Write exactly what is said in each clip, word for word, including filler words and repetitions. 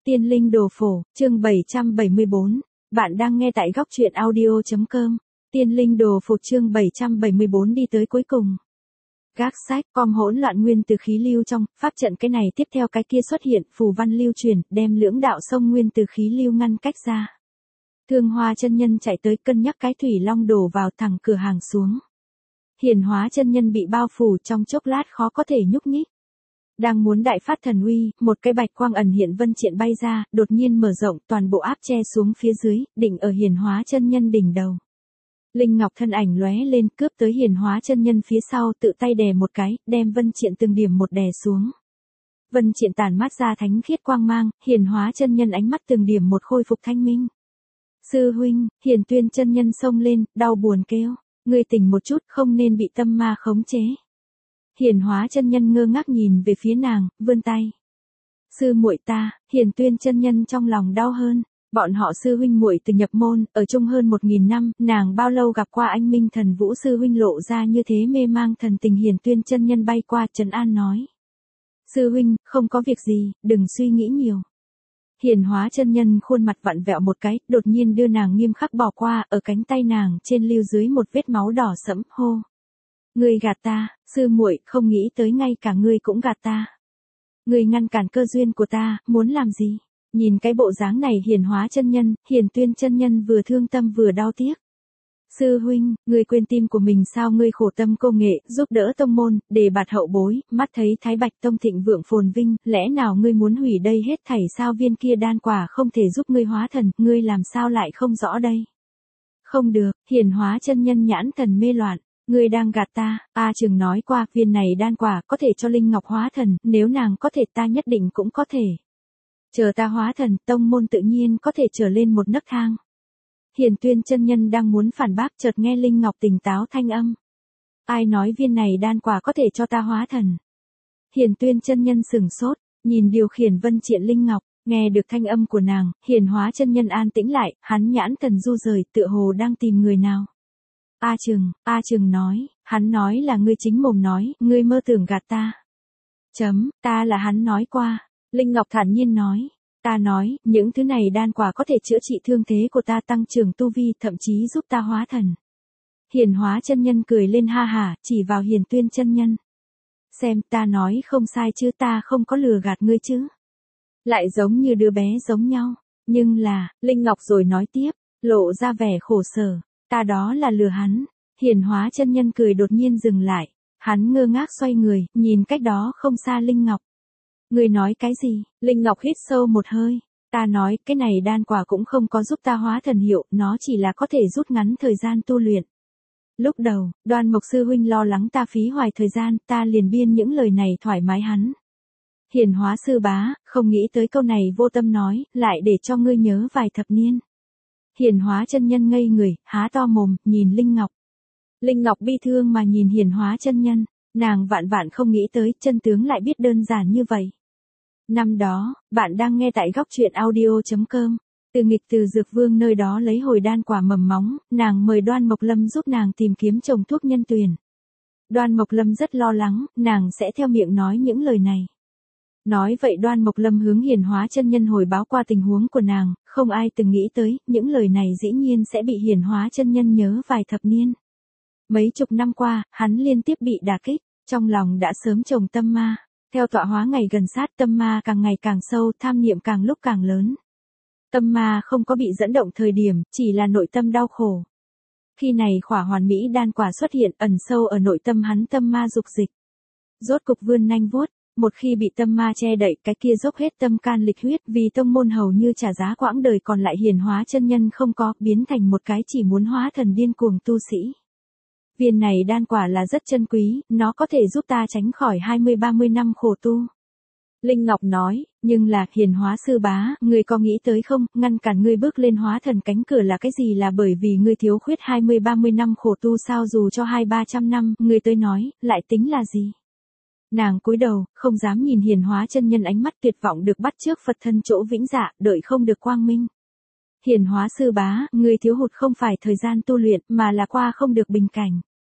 Tiên linh đồ phổ, chương bảy trăm bảy mươi bốn. Bạn đang nghe tại góc truyện audio chấm com. Tiên linh đồ phổ chương bảy trăm bảy mươi bốn đi tới cuối cùng. Gác sách, com hỗn loạn nguyên từ khí lưu trong, pháp trận cái này tiếp theo cái kia xuất hiện, phù văn lưu truyền, đem lưỡng đạo sông nguyên từ khí lưu ngăn cách ra. Thương Hoa chân nhân chạy tới cân nhắc cái thủy long đổ vào thẳng cửa hàng xuống. Hiển Hóa chân nhân bị bao phủ trong chốc lát khó có thể nhúc nhích. Đang muốn đại phát thần uy, một cái bạch quang ẩn hiện vân triện bay ra, đột nhiên mở rộng, toàn bộ áp che xuống phía dưới, định ở Hiển Hóa chân nhân đỉnh đầu. Linh Ngọc thân ảnh lóe lên, cướp tới Hiển Hóa chân nhân phía sau, tự tay đè một cái, đem vân triện từng điểm một đè xuống. Vân triện tản mát ra thánh khiết quang mang, Hiển Hóa chân nhân ánh mắt từng điểm một khôi phục thanh minh. Sư huynh, Hiển Tuyên chân nhân xông lên, đau buồn kêu, ngươi tỉnh một chút, không nên bị tâm ma khống chế. Hiển Hóa chân nhân ngơ ngác nhìn về phía nàng, vươn tay. Sư muội ta, Hiển Tuyên chân nhân trong lòng đau hơn, bọn họ sư huynh muội từ nhập môn, ở chung hơn một nghìn năm, nàng bao lâu gặp qua anh Minh Thần Vũ sư huynh lộ ra như thế mê mang thần tình. Hiển Tuyên chân nhân bay qua trấn an nói. Sư huynh, không có việc gì, đừng suy nghĩ nhiều. Hiển Hóa chân nhân khuôn mặt vặn vẹo một cái, đột nhiên đưa nàng nghiêm khắc bỏ qua, ở cánh tay nàng trên lưu dưới một vết máu đỏ sẫm, hô. Ngươi gạt ta, sư muội, không nghĩ tới ngay cả ngươi cũng gạt ta. Ngươi ngăn cản cơ duyên của ta, muốn làm gì? Nhìn cái bộ dáng này Hiển Hóa chân nhân, Hiển Tuyên chân nhân vừa thương tâm vừa đau tiếc. Sư huynh, ngươi quên tim của mình sao? Ngươi khổ tâm cô nghệ, giúp đỡ tông môn, đề bạt hậu bối, mắt thấy Thái Bạch tông thịnh vượng phồn vinh, lẽ nào ngươi muốn hủy đây hết thảy sao? Viên kia đan quả không thể giúp ngươi hóa thần, ngươi làm sao lại không rõ đây? Không được, Hiển Hóa chân nhân nhãn thần mê loạn. Ngươi đang gạt ta, A Trường nói qua, viên này đan quả có thể cho Linh Ngọc hóa thần, nếu nàng có thể ta nhất định cũng có thể. Chờ ta hóa thần, tông môn tự nhiên có thể trở lên một nấc thang. Hiển Tuyên chân nhân đang muốn phản bác, chợt nghe Linh Ngọc tỉnh táo thanh âm. Ai nói viên này đan quả có thể cho ta hóa thần? Hiển Tuyên chân nhân sửng sốt, nhìn điều khiển vân triện Linh Ngọc, nghe được thanh âm của nàng, Hiển Hóa chân nhân an tĩnh lại, hắn nhãn thần du rời, tựa hồ đang tìm người nào. A Trường, A Trường nói, hắn nói là ngươi chính mồm nói, ngươi mơ tưởng gạt ta. Chấm, ta là hắn nói qua. Linh Ngọc thản nhiên nói, ta nói, những thứ này đan quả có thể chữa trị thương thế của ta, tăng trưởng tu vi, thậm chí giúp ta hóa thần. Hiển Hóa chân nhân cười lên ha hả, chỉ vào Hiển Tuyên chân nhân. Xem, ta nói không sai chứ, ta không có lừa gạt ngươi chứ. Lại giống như đứa bé giống nhau, nhưng là, Linh Ngọc rồi nói tiếp, lộ ra vẻ khổ sở. Ta đó là lừa hắn. Hiển Hóa chân nhân cười đột nhiên dừng lại. Hắn ngơ ngác xoay người, nhìn cách đó không xa Linh Ngọc. Ngươi nói cái gì? Linh Ngọc hít sâu một hơi. Ta nói, cái này đan quả cũng không có giúp ta hóa thần hiệu, nó chỉ là có thể rút ngắn thời gian tu luyện. Lúc đầu, Đoan Mộc sư huynh lo lắng ta phí hoài thời gian, ta liền biên những lời này thoải mái hắn. Hiển Hóa sư bá, không nghĩ tới câu này vô tâm nói, lại để cho ngươi nhớ vài thập niên. Hiển Hóa chân nhân ngây người, há to mồm, nhìn Linh Ngọc. Linh Ngọc bi thương mà nhìn Hiển Hóa chân nhân, nàng vạn vạn không nghĩ tới, chân tướng lại biết đơn giản như vậy. Năm đó, bạn đang nghe tại góc truyện audio chấm com. Từ nghịch từ dược vương nơi đó lấy hồi đan quả mầm móng, nàng mời Đoan Mộc Lâm giúp nàng tìm kiếm trồng thuốc nhân tuyền. Đoan Mộc Lâm rất lo lắng, nàng sẽ theo miệng nói những lời này. Nói vậy Đoan Mộc Lâm hướng Hiển Hóa chân nhân hồi báo qua tình huống của nàng, không ai từng nghĩ tới, những lời này dĩ nhiên sẽ bị Hiển Hóa chân nhân nhớ vài thập niên. Mấy chục năm qua, hắn liên tiếp bị đả kích, trong lòng đã sớm trồng tâm ma. Theo tọa hóa ngày gần sát, tâm ma càng ngày càng sâu, tham niệm càng lúc càng lớn. Tâm ma không có bị dẫn động thời điểm, chỉ là nội tâm đau khổ. Khi này khỏa hoàn mỹ đan quả xuất hiện, ẩn sâu ở nội tâm hắn, tâm ma dục dịch. Rốt cục vươn nanh vuốt. Một khi bị tâm ma che đậy, cái kia dốc hết tâm can lịch huyết, vì tông môn hầu như trả giá quãng đời còn lại. Hiển Hóa chân nhân không có, biến thành một cái chỉ muốn hóa thần điên cuồng tu sĩ. Viên này đan quả là rất chân quý, nó có thể giúp ta tránh khỏi hai mươi ba mươi năm khổ tu. Linh Ngọc nói, nhưng là, Hiển Hóa sư bá, ngươi có nghĩ tới không, ngăn cản ngươi bước lên hóa thần cánh cửa là cái gì? Là bởi vì ngươi thiếu khuyết hai mươi ba mươi năm khổ tu sao? Dù cho hai ba trăm năm, ngươi tới nói, lại tính là gì? Nàng cúi đầu, không dám nhìn Hiển Hóa chân nhân, ánh mắt tuyệt vọng được bắt trước Phật thân chỗ vĩnh dạ, đợi không được quang minh. Hiển Hóa sư bá, ngươi thiếu hụt không phải thời gian tu luyện, mà là qua không được bình cảnh.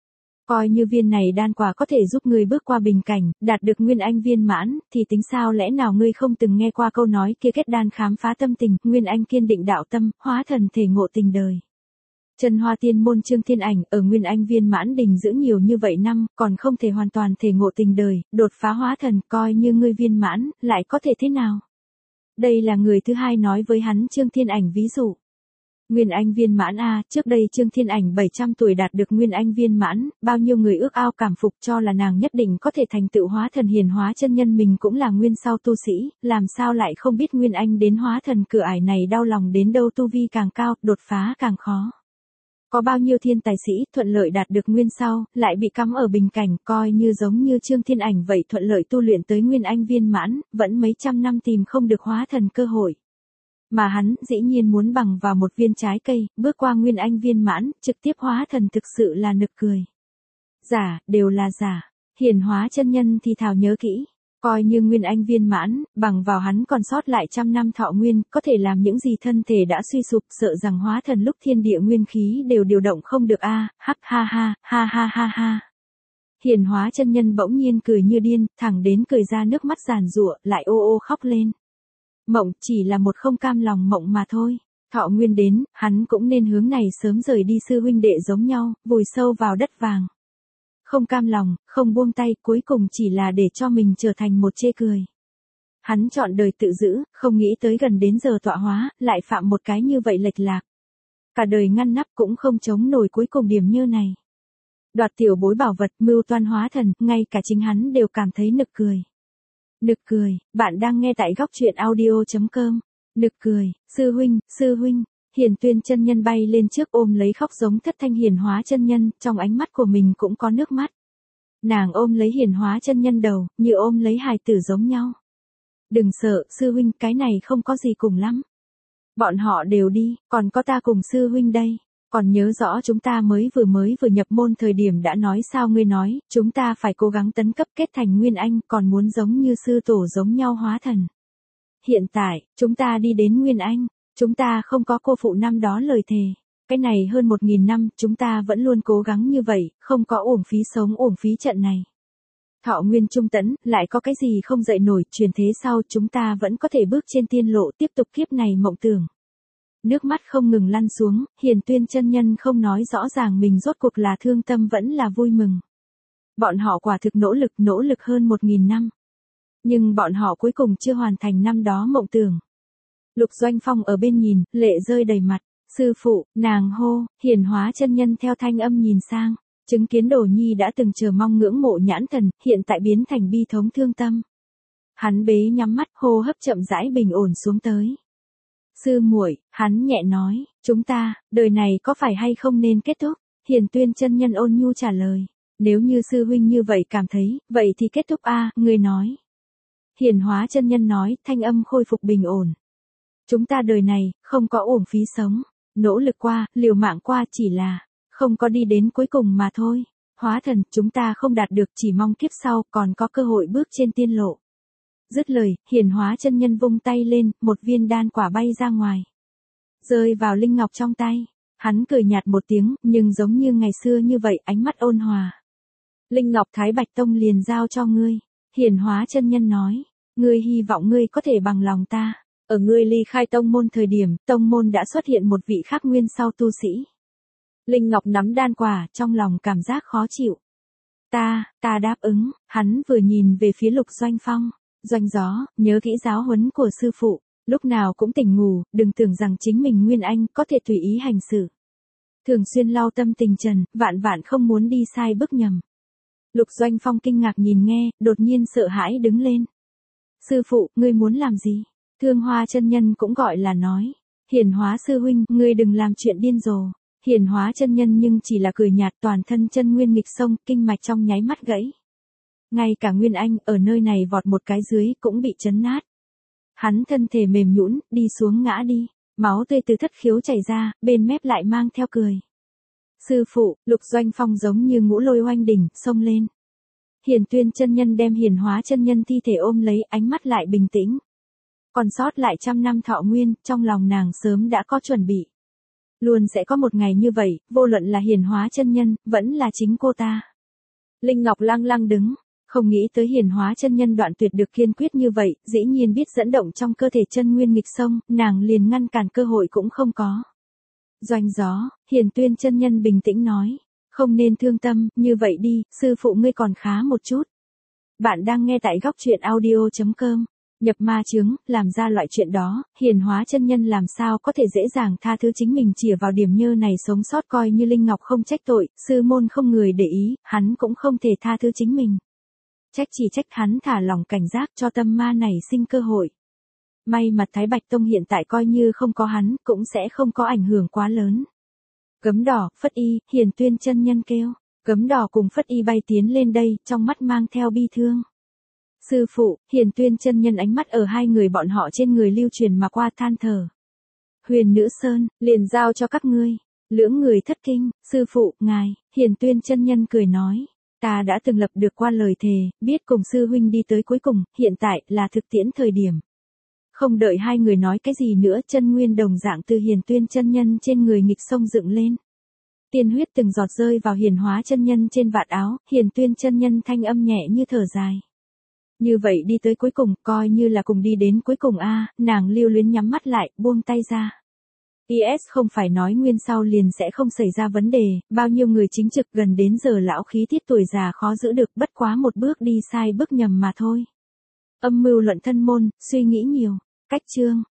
Coi như viên này đan quả có thể giúp ngươi bước qua bình cảnh, đạt được nguyên anh viên mãn, thì tính sao lẽ nào ngươi không từng nghe qua câu nói kia kết đan khám phá tâm tình, nguyên anh kiên định đạo tâm, hóa thần thể ngộ tình đời. Chân Hoa Tiên môn Trương Thiên Ảnh ở nguyên anh viên mãn đình dưỡng nhiều như vậy năm, còn không thể hoàn toàn thể ngộ tình đời, đột phá hóa thần, coi như ngươi viên mãn, lại có thể thế nào? Đây là người thứ hai nói với hắn Trương Thiên Ảnh ví dụ. Nguyên anh viên mãn a, trước đây Trương Thiên Ảnh bảy trăm tuổi đạt được nguyên anh viên mãn, bao nhiêu người ước ao cảm phục cho là nàng nhất định có thể thành tựu hóa thần hiền hóa chân nhân, mình cũng là nguyên sau tu sĩ, làm sao lại không biết nguyên anh đến hóa thần cửa ải này đau lòng đến đâu, tu vi càng cao, đột phá càng khó. Có bao nhiêu thiên tài sĩ thuận lợi đạt được nguyên sau, lại bị cắm ở bình cảnh, coi như giống như Trương Thiên Ảnh vậy thuận lợi tu luyện tới nguyên anh viên mãn, vẫn mấy trăm năm tìm không được hóa thần cơ hội. Mà hắn dĩ nhiên muốn bằng vào một viên trái cây, bước qua nguyên anh viên mãn, trực tiếp hóa thần, thực sự là nực cười. Giả, đều là giả. Hiển hóa chân nhân thì thảo nhớ kỹ. Coi như nguyên anh viên mãn, bằng vào hắn còn sót lại trăm năm thọ nguyên, có thể làm những gì thân thể đã suy sụp, sợ rằng hóa thần lúc thiên địa nguyên khí đều điều động không được a, hắc ha ha, ha ha ha ha. Hiển hóa chân nhân bỗng nhiên cười như điên, thẳng đến cười ra nước mắt giàn giụa, lại ô ô khóc lên. Mộng chỉ là một không cam lòng mộng mà thôi. Thọ nguyên đến, hắn cũng nên hướng này sớm rời đi, sư huynh đệ giống nhau, vùi sâu vào đất vàng. Không cam lòng, không buông tay, cuối cùng chỉ là để cho mình trở thành một chê cười. Hắn chọn đời tự giữ, không nghĩ tới gần đến giờ tọa hóa, lại phạm một cái như vậy lệch lạc. Cả đời ngăn nắp cũng không chống nổi cuối cùng điểm như này. Đoạt tiểu bối bảo vật, mưu toan hóa thần, ngay cả chính hắn đều cảm thấy nực cười. Nực cười, bạn đang nghe tại góc truyện audio chấm com. Nực cười, sư huynh, sư huynh. Hiền Tuyên chân nhân bay lên trước ôm lấy khóc giống thất thanh hiền hóa chân nhân, trong ánh mắt của mình cũng có nước mắt. Nàng ôm lấy hiền hóa chân nhân đầu, như ôm lấy hài tử giống nhau. Đừng sợ, sư huynh, cái này không có gì cùng lắm. Bọn họ đều đi, còn có ta cùng sư huynh đây. Còn nhớ rõ chúng ta mới vừa mới vừa nhập môn thời điểm đã nói sao, ngươi nói, chúng ta phải cố gắng tấn cấp kết thành nguyên anh, còn muốn giống như sư tổ giống nhau hóa thần. Hiện tại, chúng ta đi đến nguyên anh, chúng ta không có cô phụ năm đó lời thề. Cái này hơn một nghìn năm, chúng ta vẫn luôn cố gắng như vậy, không có uổng phí sống uổng phí trận này. Thọ nguyên trung tẫn, lại có cái gì không dậy nổi, truyền thế sau chúng ta vẫn có thể bước trên tiên lộ, tiếp tục kiếp này mộng tưởng. Nước mắt không ngừng lăn xuống, Hiền Tuyên chân nhân không nói rõ ràng mình rốt cuộc là thương tâm vẫn là vui mừng. Bọn họ quả thực nỗ lực nỗ lực hơn một nghìn năm. Nhưng bọn họ cuối cùng chưa hoàn thành năm đó mộng tưởng. Lục Doanh Phong ở bên nhìn, lệ rơi đầy mặt. Sư phụ, nàng hô, hiển hóa chân nhân theo thanh âm nhìn sang. Chứng kiến Đồ Nhi đã từng chờ mong ngưỡng mộ nhãn thần, hiện tại biến thành bi thống thương tâm. Hắn bế nhắm mắt, hô hấp chậm rãi bình ổn xuống tới. Sư muội, hắn nhẹ nói, chúng ta, đời này có phải hay không nên kết thúc? Hiền Tuyên chân nhân ôn nhu trả lời. Nếu như sư huynh như vậy cảm thấy, vậy thì kết thúc a, người nói. Hiển hóa chân nhân nói, thanh âm khôi phục bình ổn. Chúng ta đời này, không có uổng phí sống. Nỗ lực qua, liều mạng qua, chỉ là không có đi đến cuối cùng mà thôi. Hóa thần, chúng ta không đạt được, chỉ mong kiếp sau còn có cơ hội bước trên tiên lộ. Dứt lời, hiển hóa chân nhân vung tay lên, một viên đan quả bay ra ngoài. Rơi vào linh ngọc trong tay. Hắn cười nhạt một tiếng, nhưng giống như ngày xưa như vậy, ánh mắt ôn hòa. Linh ngọc Thái Bạch Tông liền giao cho ngươi. Hiển hóa chân nhân nói, ngươi hy vọng ngươi có thể bằng lòng ta. Ở ngươi ly khai tông môn thời điểm, tông môn đã xuất hiện một vị khác nguyên sau tu sĩ. Linh Ngọc nắm đan quả, trong lòng cảm giác khó chịu. Ta, ta đáp ứng, hắn vừa nhìn về phía Lục Doanh Phong. Doanh Gió, nhớ kỹ giáo huấn của sư phụ, lúc nào cũng tỉnh ngủ, đừng tưởng rằng chính mình nguyên anh có thể tùy ý hành xử. Thường xuyên lau tâm tình trần, vạn vạn không muốn đi sai bước nhầm. Lục Doanh Phong kinh ngạc nhìn nghe, đột nhiên sợ hãi đứng lên. Sư phụ, ngươi muốn làm gì? Thương Hoa chân nhân cũng gọi là nói. Hiển hóa sư huynh, ngươi đừng làm chuyện điên rồ. Hiển hóa chân nhân nhưng chỉ là cười nhạt, toàn thân chân nguyên nghịch sông, kinh mạch trong nháy mắt gãy. Ngay cả Nguyên Anh ở nơi này vọt một cái dưới cũng bị chấn nát. Hắn thân thể mềm nhũn, đi xuống ngã đi, máu tươi từ thất khiếu chảy ra, bên mép lại mang theo cười. Sư phụ, Lục Doanh Phong giống như ngũ lôi oanh đỉnh, xông lên. Hiền Tuyên chân nhân đem hiển hóa chân nhân thi thể ôm lấy, ánh mắt lại bình tĩnh. Còn sót lại trăm năm thọ nguyên, trong lòng nàng sớm đã có chuẩn bị. Luôn sẽ có một ngày như vậy, vô luận là hiển hóa chân nhân, vẫn là chính cô ta. Linh Ngọc lăng lăng đứng, không nghĩ tới Hiền Hóa chân nhân đoạn tuyệt được kiên quyết như vậy, dĩ nhiên biết dẫn động trong cơ thể chân nguyên nghịch sông, nàng liền ngăn cản cơ hội cũng không có. Doanh gió, Hiền Tuyên chân nhân bình tĩnh nói, không nên thương tâm, như vậy đi, sư phụ ngươi còn khá một chút. Bạn đang nghe tại góc truyện audio.com. Nhập ma chướng, làm ra loại chuyện đó, Hiền Hóa chân nhân làm sao có thể dễ dàng tha thứ chính mình chìa vào điểm nhơ này sống sót coi như Linh Ngọc không trách tội, sư môn không người để ý, hắn cũng không thể tha thứ chính mình. Trách chỉ trách hắn thả lỏng cảnh giác cho tâm ma này sinh cơ hội. May mà Thái Bạch Tông hiện tại coi như không có hắn, cũng sẽ không có ảnh hưởng quá lớn. Gấm đỏ, Phất Y, Hiền Tuyên chân nhân kêu. Gấm đỏ cùng Phất Y bay tiến lên đây, trong mắt mang theo bi thương. Sư phụ, Hiền Tuyên chân nhân ánh mắt ở hai người bọn họ trên người lưu truyền mà qua than thở. Huyền Nữ Sơn, liền giao cho các ngươi. Lưỡng người thất kinh, sư phụ, ngài, Hiền Tuyên chân nhân cười nói. Ta đã từng lập được qua lời thề, biết cùng sư huynh đi tới cuối cùng, hiện tại là thực tiễn thời điểm. Không đợi hai người nói cái gì nữa, chân nguyên đồng dạng từ Hiền Tuyên chân nhân trên người nghịch sông dựng lên. Tiên huyết từng giọt rơi vào Hiền Hóa chân nhân trên vạt áo, Hiền Tuyên chân nhân thanh âm nhẹ như thở dài. Như vậy đi tới cuối cùng, coi như là cùng đi đến cuối cùng a, nàng lưu luyến nhắm mắt lại, buông tay ra. i ét không phải nói nguyên sau liền sẽ không xảy ra vấn đề, bao nhiêu người chính trực gần đến giờ lão khí tiết tuổi già khó giữ được, bất quá một bước đi sai bước nhầm mà thôi. Âm mưu luận thân môn, suy nghĩ nhiều, cách chương.